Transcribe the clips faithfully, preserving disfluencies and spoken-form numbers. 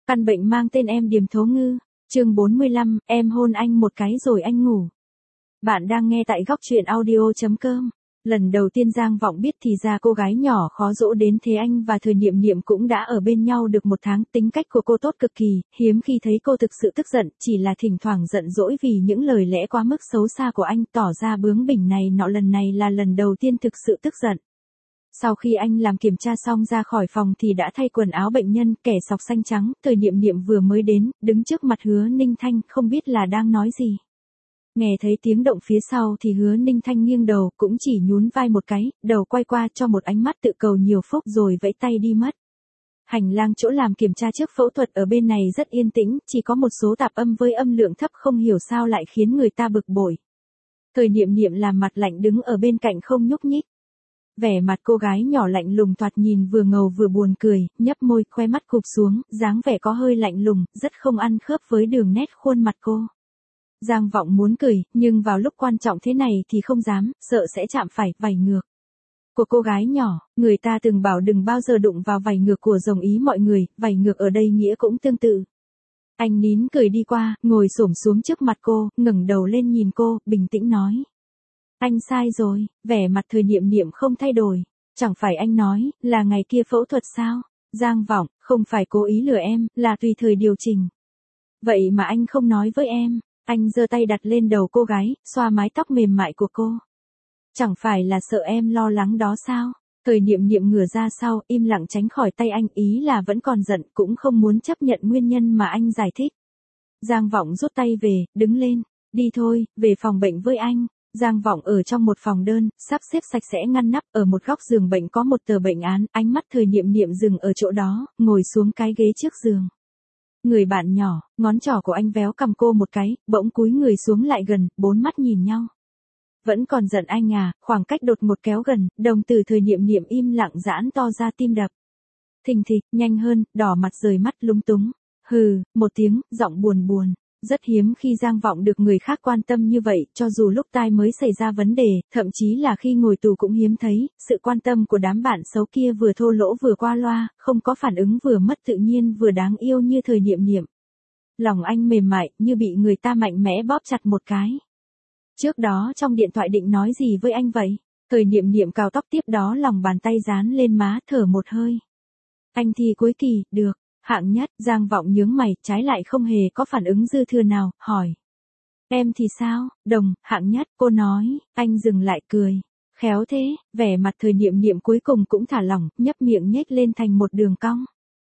Căn bệnh mang tên Em Điềm Thố Ngư, chương bốn mươi lăm, em hôn anh một cái rồi anh ngủ. Bạn đang nghe tại góc truyện audio chấm com. Lần đầu tiên Giang Vọng biết thì ra cô gái nhỏ khó dỗ đến thế. Anh và Thời Niệm Niệm cũng đã ở bên nhau được một tháng. Tính cách của cô tốt cực kỳ, hiếm khi thấy cô thực sự tức giận, chỉ là thỉnh thoảng giận dỗi vì những lời lẽ quá mức xấu xa của anh, tỏ ra bướng bỉnh này nọ. Lần này là lần đầu tiên thực sự tức giận. Sau khi anh làm kiểm tra xong ra khỏi phòng thì đã thay quần áo bệnh nhân, kẻ sọc xanh trắng. Thời Niệm Niệm vừa mới đến, đứng trước mặt Hứa Ninh Thanh, không biết là đang nói gì. Nghe thấy tiếng động phía sau thì Hứa Ninh Thanh nghiêng đầu, cũng chỉ nhún vai một cái, đầu quay qua cho một ánh mắt tự cầu nhiều phúc rồi vẫy tay đi mất. Hành lang chỗ làm kiểm tra trước phẫu thuật ở bên này rất yên tĩnh, chỉ có một số tạp âm với âm lượng thấp không hiểu sao lại khiến người ta bực bội. Thời Niệm Niệm làm mặt lạnh đứng ở bên cạnh không nhúc nhích. Vẻ mặt cô gái nhỏ lạnh lùng, thoạt nhìn vừa ngầu vừa buồn cười, nhấp môi, khoe mắt cụp xuống, dáng vẻ có hơi lạnh lùng, rất không ăn khớp với đường nét khuôn mặt cô. Giang Vọng muốn cười, nhưng vào lúc quan trọng thế này thì không dám, sợ sẽ chạm phải vảy ngược của cô gái nhỏ. Người ta từng bảo đừng bao giờ đụng vào vảy ngược của rồng ý mọi người, vảy ngược ở đây nghĩa cũng tương tự. Anh nín cười đi qua, ngồi xổm xuống trước mặt cô, ngẩng đầu lên nhìn cô, bình tĩnh nói. Anh sai rồi. Vẻ mặt Thời Niệm Niệm không thay đổi. Chẳng phải anh nói, là ngày kia phẫu thuật sao? Giang Vọng, không phải cố ý lừa em, là tùy thời điều chỉnh. Vậy mà anh không nói với em. Anh giơ tay đặt lên đầu cô gái, xoa mái tóc mềm mại của cô. Chẳng phải là sợ em lo lắng đó sao? Thời Niệm Niệm ngửa ra sau, im lặng tránh khỏi tay anh, ý là vẫn còn giận, cũng không muốn chấp nhận nguyên nhân mà anh giải thích. Giang Vọng rút tay về, đứng lên. Đi thôi, về phòng bệnh với anh. Giang Vọng ở trong một phòng đơn, sắp xếp sạch sẽ ngăn nắp, ở một góc giường bệnh có một tờ bệnh án, ánh mắt Thời Niệm Niệm dừng ở chỗ đó, ngồi xuống cái ghế trước giường. Người bạn nhỏ, ngón trỏ của anh véo cằm cô một cái, bỗng cúi người xuống lại gần, bốn mắt nhìn nhau. Vẫn còn giận anh à? Khoảng cách đột ngột kéo gần, đồng tử Thời Niệm Niệm im lặng giãn to ra, tim đập thình thịch, nhanh hơn, đỏ mặt rời mắt lúng túng. Hừ, một tiếng, giọng buồn buồn. Rất hiếm khi Giang Vọng được người khác quan tâm như vậy, cho dù lúc tai mới xảy ra vấn đề, thậm chí là khi ngồi tù cũng hiếm thấy. Sự quan tâm của đám bạn xấu kia vừa thô lỗ vừa qua loa, không có phản ứng, vừa mất tự nhiên vừa đáng yêu như Thời Niệm Niệm. Lòng anh mềm mại, như bị người ta mạnh mẽ bóp chặt một cái. Trước đó trong điện thoại định nói gì với anh vậy? Thời Niệm Niệm cào tóc, tiếp đó lòng bàn tay dán lên má, thở một hơi. Anh thi cuối kỳ, được. Hạng nhất. Giang Vọng nhướng mày, trái lại không hề có phản ứng dư thừa nào, hỏi. Em thì sao? Đồng, hạng nhất, cô nói. Anh dừng lại cười. Khéo thế. Vẻ mặt Thời Niệm Niệm cuối cùng cũng thả lỏng, nhấp miệng nhếch lên thành một đường cong.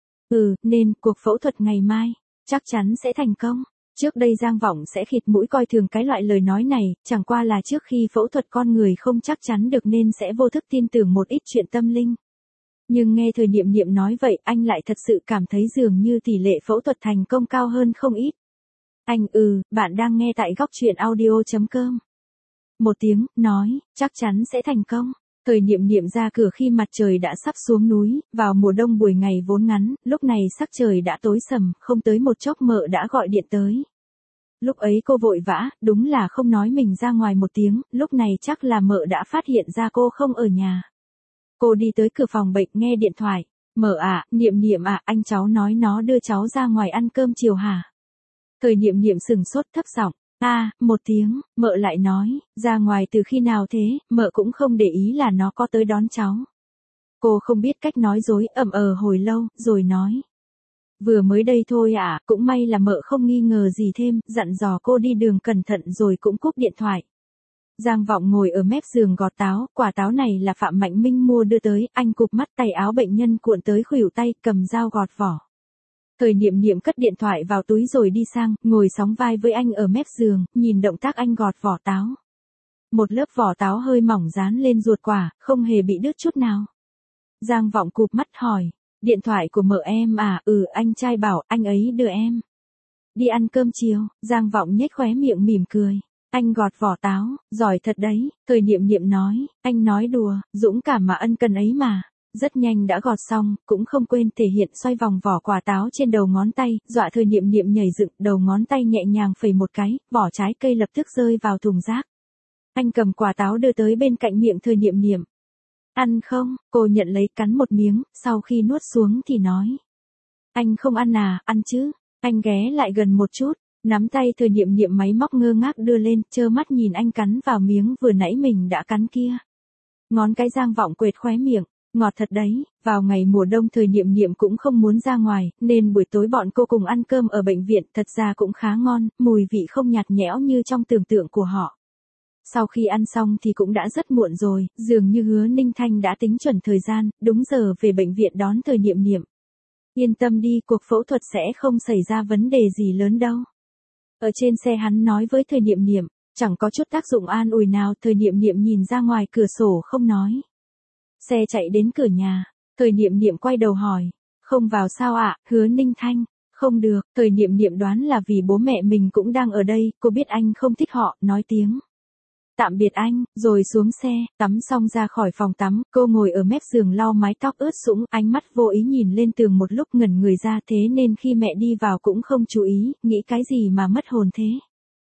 Ừ, nên, cuộc phẫu thuật ngày mai, chắc chắn sẽ thành công. Trước đây Giang Vọng sẽ khịt mũi coi thường cái loại lời nói này, chẳng qua là trước khi phẫu thuật con người không chắc chắn được nên sẽ vô thức tin tưởng một ít chuyện tâm linh. Nhưng nghe Thời Niệm Niệm nói vậy, anh lại thật sự cảm thấy dường như tỷ lệ phẫu thuật thành công cao hơn không ít. Anh ừ, bạn đang nghe tại góc truyện audio chấm com. Một tiếng, nói, chắc chắn sẽ thành công. Thời Niệm Niệm ra cửa khi mặt trời đã sắp xuống núi, vào mùa đông buổi ngày vốn ngắn, lúc này sắc trời đã tối sầm, không tới một chốc mợ đã gọi điện tới. Lúc ấy cô vội vã, đúng là không nói mình ra ngoài một tiếng, lúc này chắc là mợ đã phát hiện ra cô không ở nhà. Cô đi tới cửa phòng bệnh, nghe điện thoại. Mợ à, Niệm Niệm à, anh cháu nói nó đưa cháu ra ngoài ăn cơm chiều hả? Thời Niệm Niệm sừng sốt, thấp giọng. A, à, một tiếng, mợ lại nói, ra ngoài từ khi nào thế? Mợ cũng không để ý là nó có tới đón cháu. Cô không biết cách nói dối, ậm ờ hồi lâu, rồi nói. Vừa mới đây thôi à, cũng may là mợ không nghi ngờ gì thêm, dặn dò cô đi đường cẩn thận rồi cũng cúp điện thoại. Giang Vọng ngồi ở mép giường gọt táo, quả táo này là Phạm Mạnh Minh mua đưa tới, anh cụp mắt, tay áo bệnh nhân cuộn tới khuỷu tay, cầm dao gọt vỏ. Thời Niệm Niệm cất điện thoại vào túi rồi đi sang, ngồi sóng vai với anh ở mép giường, nhìn động tác anh gọt vỏ táo. Một lớp vỏ táo hơi mỏng dán lên ruột quả, không hề bị đứt chút nào. Giang Vọng cụp mắt hỏi, điện thoại của mợ em à? Ừ, anh trai bảo anh ấy đưa em đi ăn cơm chiều. Giang Vọng nhếch khóe miệng mỉm cười. Anh gọt vỏ táo, giỏi thật đấy. Thời Niệm Niệm nói, anh nói đùa, dũng cảm mà ân cần ấy mà. Rất nhanh đã gọt xong, cũng không quên thể hiện xoay vòng vỏ quả táo trên đầu ngón tay, dọa Thời Niệm Niệm nhảy dựng, đầu ngón tay nhẹ nhàng phẩy một cái, vỏ trái cây lập tức rơi vào thùng rác. Anh cầm quả táo đưa tới bên cạnh miệng Thời Niệm Niệm. Ăn không? Cô nhận lấy cắn một miếng, sau khi nuốt xuống thì nói. Anh không ăn à, ăn chứ. Anh ghé lại gần một chút, nắm tay Thời Niệm Niệm máy móc ngơ ngác đưa lên, trơ mắt nhìn anh cắn vào miếng vừa nãy mình đã cắn kia. Ngón cái Giang Vọng quệt khóe miệng, ngọt thật đấy, vào ngày mùa đông Thời Niệm Niệm cũng không muốn ra ngoài, nên buổi tối bọn cô cùng ăn cơm ở bệnh viện, thật ra cũng khá ngon, mùi vị không nhạt nhẽo như trong tưởng tượng của họ. Sau khi ăn xong thì cũng đã rất muộn rồi, dường như Hứa Ninh Thanh đã tính chuẩn thời gian, đúng giờ về bệnh viện đón Thời Niệm Niệm. Yên tâm đi, cuộc phẫu thuật sẽ không xảy ra vấn đề gì lớn đâu. Ở trên xe hắn nói với Thời Niệm Niệm, chẳng có chút tác dụng an ủi nào. Thời Niệm Niệm nhìn ra ngoài cửa sổ không nói. Xe chạy đến cửa nhà, Thời Niệm Niệm quay đầu hỏi, không vào sao ạ, Hứa Ninh Thanh? Không được, Thời Niệm Niệm đoán là vì bố mẹ mình cũng đang ở đây, cô biết anh không thích họ, nói tiếng tạm biệt anh, rồi xuống xe, tắm xong ra khỏi phòng tắm, cô ngồi ở mép giường lau mái tóc ướt sũng, ánh mắt vô ý nhìn lên tường một lúc ngẩn người ra, thế nên khi mẹ đi vào cũng không chú ý, nghĩ cái gì mà mất hồn thế.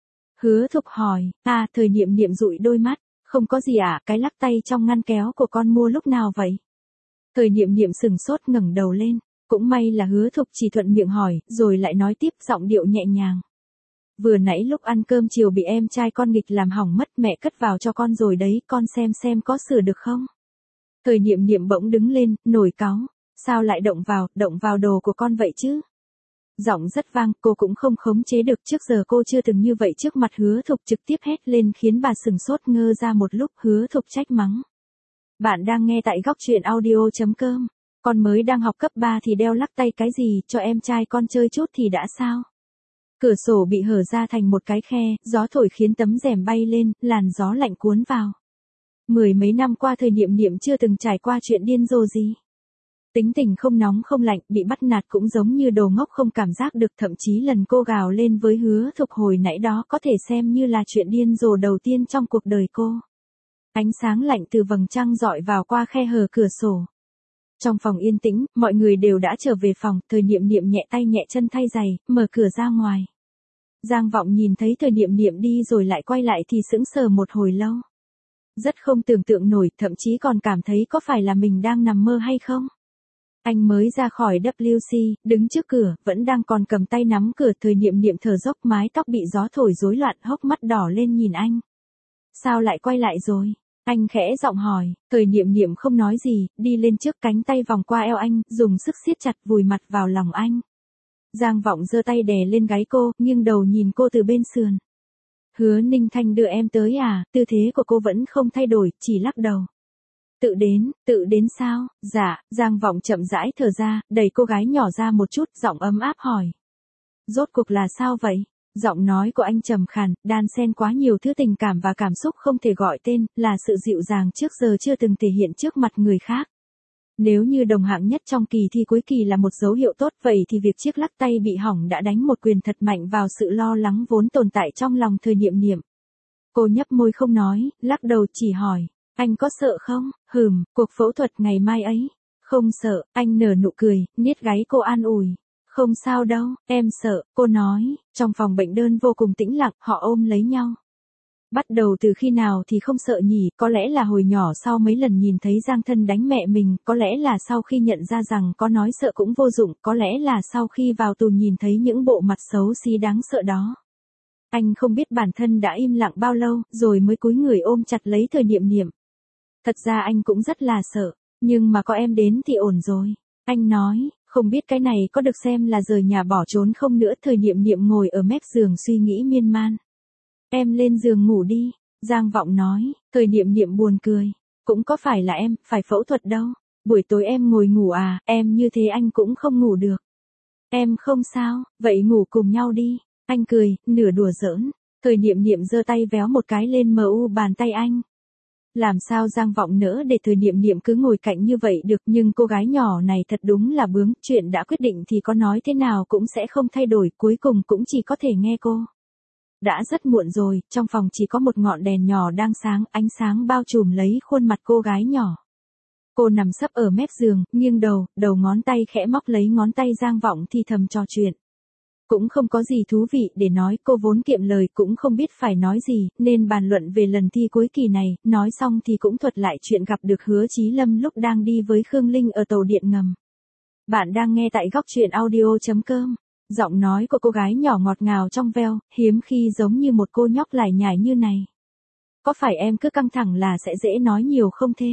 Hứa Thục hỏi, à, Thời Niệm Niệm dụi đôi mắt, không có gì ạ, à, cái lắc tay trong ngăn kéo của con mua lúc nào vậy? Thời Niệm Niệm sừng sốt ngẩng đầu lên, cũng may là Hứa Thục chỉ thuận miệng hỏi, rồi lại nói tiếp giọng điệu nhẹ nhàng. Vừa nãy lúc ăn cơm chiều bị em trai con nghịch làm hỏng mất, mẹ cất vào cho con rồi đấy, con xem xem có sửa được không? Thời Niệm Niệm bỗng đứng lên, nổi cáu, sao lại động vào, động vào đồ của con vậy chứ? Giọng rất vang, cô cũng không khống chế được, trước giờ cô chưa từng như vậy trước mặt Hứa Thục, trực tiếp hét lên khiến bà sừng sốt ngơ ra một lúc. Hứa Thục trách mắng. Bạn đang nghe tại góc truyện audio chấm com, con mới đang học cấp ba thì đeo lắc tay cái gì, cho em trai con chơi chút thì đã sao? Cửa sổ bị hở ra thành một cái khe, gió thổi khiến tấm rèm bay lên, làn gió lạnh cuốn vào. Mười mấy năm qua Thời Niệm Niệm chưa từng trải qua chuyện điên rồ gì. Tính tình không nóng không lạnh, bị bắt nạt cũng giống như đồ ngốc không cảm giác được, thậm chí lần cô gào lên với Hứa Thục hồi nãy đó có thể xem như là chuyện điên rồ đầu tiên trong cuộc đời cô. Ánh sáng lạnh từ vầng trăng dọi vào qua khe hở cửa sổ. Trong phòng yên tĩnh, mọi người đều đã trở về phòng, Thời Niệm Niệm nhẹ tay nhẹ chân thay giày, mở cửa ra ngoài. Giang Vọng nhìn thấy Thời Niệm Niệm đi rồi lại quay lại thì sững sờ một hồi lâu. Rất không tưởng tượng nổi, thậm chí còn cảm thấy có phải là mình đang nằm mơ hay không. Anh mới ra khỏi W C, đứng trước cửa, vẫn đang còn cầm tay nắm cửa. Thời Niệm Niệm thở dốc, mái tóc bị gió thổi rối loạn, hốc mắt đỏ lên nhìn anh. Sao lại quay lại rồi? Anh khẽ giọng hỏi. Thời Niệm Niệm không nói gì, đi lên trước, cánh tay vòng qua eo anh, dùng sức siết chặt, vùi mặt vào lòng anh. Giang Vọng giơ tay đè lên gáy cô, nghiêng đầu nhìn cô từ bên sườn. Hứa Ninh Thanh đưa em tới à? Tư thế của cô vẫn không thay đổi, chỉ lắc đầu. Tự đến, tự đến sao? Dạ. Giang Vọng chậm rãi thở ra, đẩy cô gái nhỏ ra một chút, giọng ấm áp hỏi. Rốt cuộc là sao vậy? Giọng nói của anh trầm khàn, đan xen quá nhiều thứ tình cảm và cảm xúc không thể gọi tên, là sự dịu dàng trước giờ chưa từng thể hiện trước mặt người khác. Nếu như đồng hạng nhất trong kỳ thi cuối kỳ là một dấu hiệu tốt, vậy thì việc chiếc lắc tay bị hỏng đã đánh một quyền thật mạnh vào sự lo lắng vốn tồn tại trong lòng Thời Niệm Niệm. Cô nhấp môi không nói, lắc đầu chỉ hỏi, anh có sợ không? Hừm, cuộc phẫu thuật ngày mai ấy. Không sợ, anh nở nụ cười, niết gáy cô an ủi. Không sao đâu, em sợ, cô nói. Trong phòng bệnh đơn vô cùng tĩnh lặng, họ ôm lấy nhau. Bắt đầu từ khi nào thì không sợ nhỉ, có lẽ là hồi nhỏ sau mấy lần nhìn thấy Giang Thân đánh mẹ mình, có lẽ là sau khi nhận ra rằng có nói sợ cũng vô dụng, có lẽ là sau khi vào tù nhìn thấy những bộ mặt xấu xí đáng sợ đó. Anh không biết bản thân đã im lặng bao lâu, rồi mới cúi người ôm chặt lấy Thời Niệm Niệm. Thật ra anh cũng rất là sợ, nhưng mà có em đến thì ổn rồi. Anh nói, không biết cái này có được xem là rời nhà bỏ trốn không nữa. Thời Niệm Niệm ngồi ở mép giường suy nghĩ miên man. Em lên giường ngủ đi, Giang Vọng nói. Thời Niệm Niệm buồn cười. Cũng có phải là em, phải phẫu thuật đâu. Buổi tối em ngồi ngủ à, em như thế anh cũng không ngủ được. Em không sao, vậy ngủ cùng nhau đi. Anh cười, nửa đùa giỡn. Thời Niệm Niệm giơ tay véo một cái lên mờ u bàn tay anh. Làm sao Giang Vọng nỡ để Thời Niệm Niệm cứ ngồi cạnh như vậy được, nhưng cô gái nhỏ này thật đúng là bướng, chuyện đã quyết định thì có nói thế nào cũng sẽ không thay đổi, cuối cùng cũng chỉ có thể nghe cô. Đã rất muộn rồi, trong phòng chỉ có một ngọn đèn nhỏ đang sáng, ánh sáng bao trùm lấy khuôn mặt cô gái nhỏ. Cô nằm sấp ở mép giường, nghiêng đầu, đầu ngón tay khẽ móc lấy ngón tay Giang Vọng thì thầm trò chuyện. Cũng không có gì thú vị để nói, cô vốn kiệm lời cũng không biết phải nói gì, nên bàn luận về lần thi cuối kỳ này, nói xong thì cũng thuật lại chuyện gặp được Hứa Chí Lâm lúc đang đi với Khương Linh ở tàu điện ngầm. Bạn đang nghe tại góc truyện audio.com. Giọng nói của cô gái nhỏ ngọt ngào trong veo, hiếm khi giống như một cô nhóc lải nhải như này. Có phải em cứ căng thẳng là sẽ dễ nói nhiều không thế?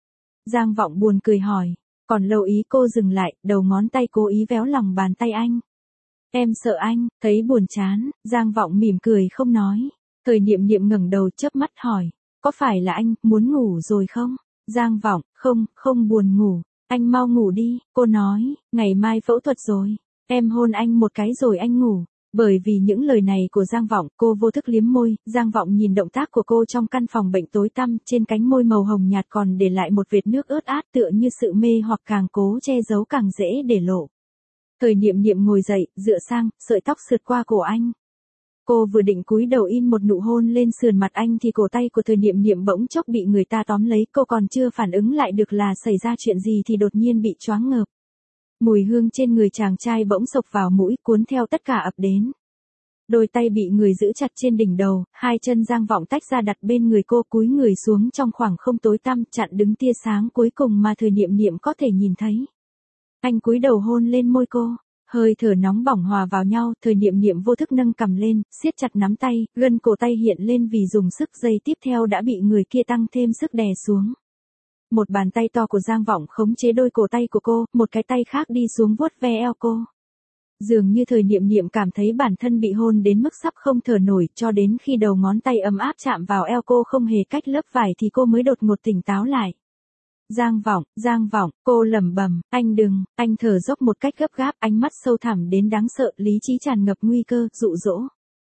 Giang Vọng buồn cười hỏi. Còn lâu ý cô dừng lại, đầu ngón tay cố ý véo lòng bàn tay anh. Em sợ anh, thấy buồn chán, Giang Vọng mỉm cười không nói. Thời Niệm Niệm ngẩng đầu chớp mắt hỏi. Có phải là anh muốn ngủ rồi không? Giang Vọng, không, không buồn ngủ. Anh mau ngủ đi, cô nói, ngày mai phẫu thuật rồi. Em hôn anh một cái rồi anh ngủ. Bởi vì những lời này của Giang Vọng, cô vô thức liếm môi, Giang Vọng nhìn động tác của cô trong căn phòng bệnh tối tăm, trên cánh môi màu hồng nhạt còn để lại một vệt nước ướt át tựa như sự mê hoặc càng cố che giấu càng dễ để lộ. Thời Niệm Niệm ngồi dậy, dựa sang, sợi tóc sượt qua cổ anh. Cô vừa định cúi đầu in một nụ hôn lên sườn mặt anh thì cổ tay của Thời Niệm Niệm bỗng chốc bị người ta tóm lấy, cô còn chưa phản ứng lại được là xảy ra chuyện gì thì đột nhiên bị choáng ngợp. Mùi hương trên người chàng trai bỗng xộc vào mũi cuốn theo tất cả ập đến. Đôi tay bị người giữ chặt trên đỉnh đầu, hai chân Giang Vọng tách ra đặt bên người cô cúi người xuống trong khoảng không tối tăm chặn đứng tia sáng cuối cùng mà Thời Niệm Niệm có thể nhìn thấy. Anh cúi đầu hôn lên môi cô. Hơi thở nóng bỏng hòa vào nhau, Thời Niệm Niệm vô thức nâng cằm lên, siết chặt nắm tay, gân cổ tay hiện lên vì dùng sức, giây tiếp theo đã bị người kia tăng thêm sức đè xuống. Một bàn tay to của Giang Vọng khống chế đôi cổ tay của cô, một cái tay khác đi xuống vuốt ve eo cô. Dường như Thời Niệm Niệm cảm thấy bản thân bị hôn đến mức sắp không thở nổi, cho đến khi đầu ngón tay ấm áp chạm vào eo cô không hề cách lớp vải thì cô mới đột ngột tỉnh táo lại. Giang Vọng, Giang Vọng, cô lẩm bẩm, anh đừng, anh thở dốc một cách gấp gáp, ánh mắt sâu thẳm đến đáng sợ, lý trí tràn ngập nguy cơ, dụ dỗ.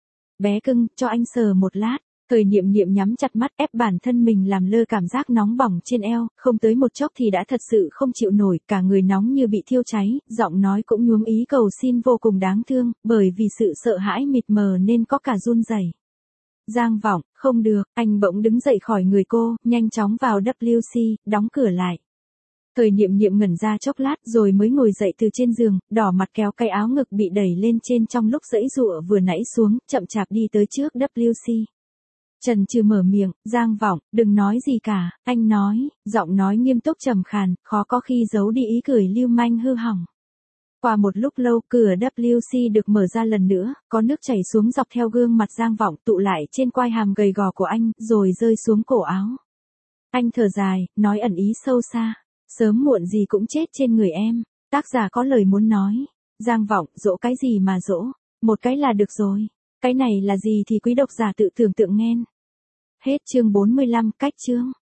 Bé cưng, cho anh sờ một lát. Thời Niệm Niệm nhắm chặt mắt ép bản thân mình làm lơ cảm giác nóng bỏng trên eo, không tới một chốc thì đã thật sự không chịu nổi, cả người nóng như bị thiêu cháy, giọng nói cũng nhuốm ý cầu xin vô cùng đáng thương, bởi vì sự sợ hãi mịt mờ nên có cả run rẩy. Giang Vọng, không được, anh bỗng đứng dậy khỏi người cô, nhanh chóng vào W C, đóng cửa lại. Thời Niệm Niệm ngẩn ra chốc lát rồi mới ngồi dậy từ trên giường, đỏ mặt kéo cái áo ngực bị đẩy lên trên trong lúc giãy giụa vừa nãy xuống, chậm chạp đi tới trước W C. Trần trừ mở miệng, Giang Vọng, đừng nói gì cả, anh nói, giọng nói nghiêm túc trầm khàn, khó có khi giấu đi ý cười lưu manh hư hỏng. Qua một lúc lâu, cửa W C được mở ra lần nữa, có nước chảy xuống dọc theo gương mặt Giang Vọng tụ lại trên quai hàm gầy gò của anh, rồi rơi xuống cổ áo. Anh thở dài, nói ẩn ý sâu xa, sớm muộn gì cũng chết trên người em, tác giả có lời muốn nói. Giang Vọng, dỗ cái gì mà dỗ, một cái là được rồi. Cái này là gì thì quý độc giả tự tưởng tượng nghe. Hết chương bốn mươi lăm, cách chương.